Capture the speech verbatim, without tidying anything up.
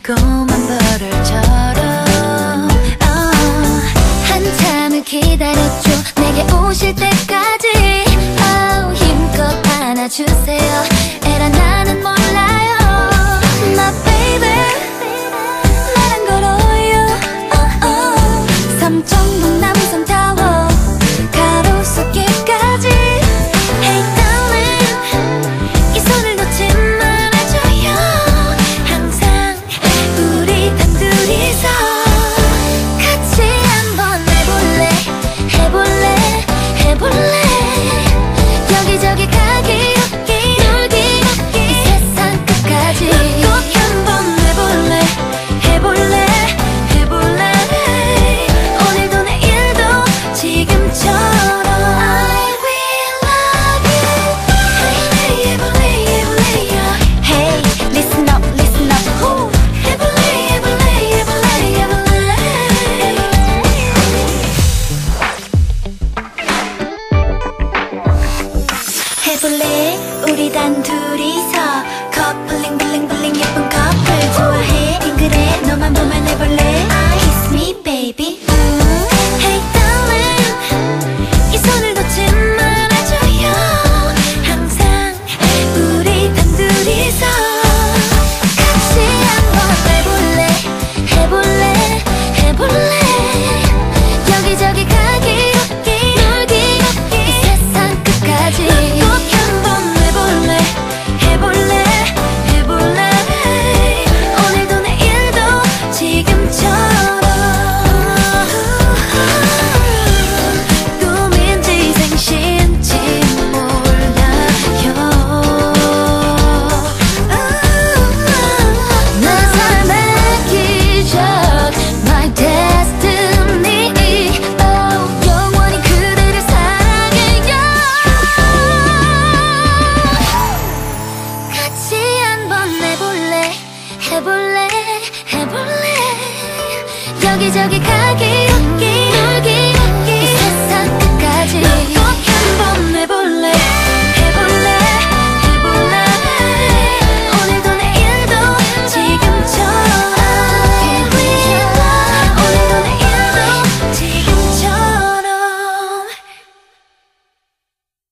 달콤한 버릇처럼 oh. 한참을 기다렸죠 내게 오실 때까지 oh, 힘껏 안아주세요 에라 나는 몰라요 My baby 나랑 걸어요 oh, oh. 삼청동 남산타워 가로수길까지 Hey darling 이 손을 놓지 말아줘요 항상 우리 단둘이서 같이 한번 해볼래 해볼래 해볼래 여기저기 가기 걷기 놀기 먹기 이 세상 끝까지 꼭 한번 해볼래 해볼래 해볼래 오늘도 내일도 지금처럼 I will love you 해볼래 해볼래 해볼래 Hey listen up listen up Woo. 해볼래 해볼래 해볼래 해볼래 해볼래 우리 단둘이서 커플링 블링 블링 예쁜 커플 좋아해 빙그레 너만 보면 해볼래 Kiss me baby Hey darling 이 손을 놓지 말아줘요 항상 우리 단둘이서 같이 한번 해볼래 해볼래 해볼래 여기저기 가기 걷기 놀기 먹기 이 세상 끝까지 꼭 한번 해볼래 해볼래 해볼래 오늘도 내일도 지금처럼 꿈인지 생시인지 몰라요 내 삶의 기적 My destiny oh, 영원히 그대를 사랑해요 같이 한번 해볼래 해볼래 해볼래 여기저기 가기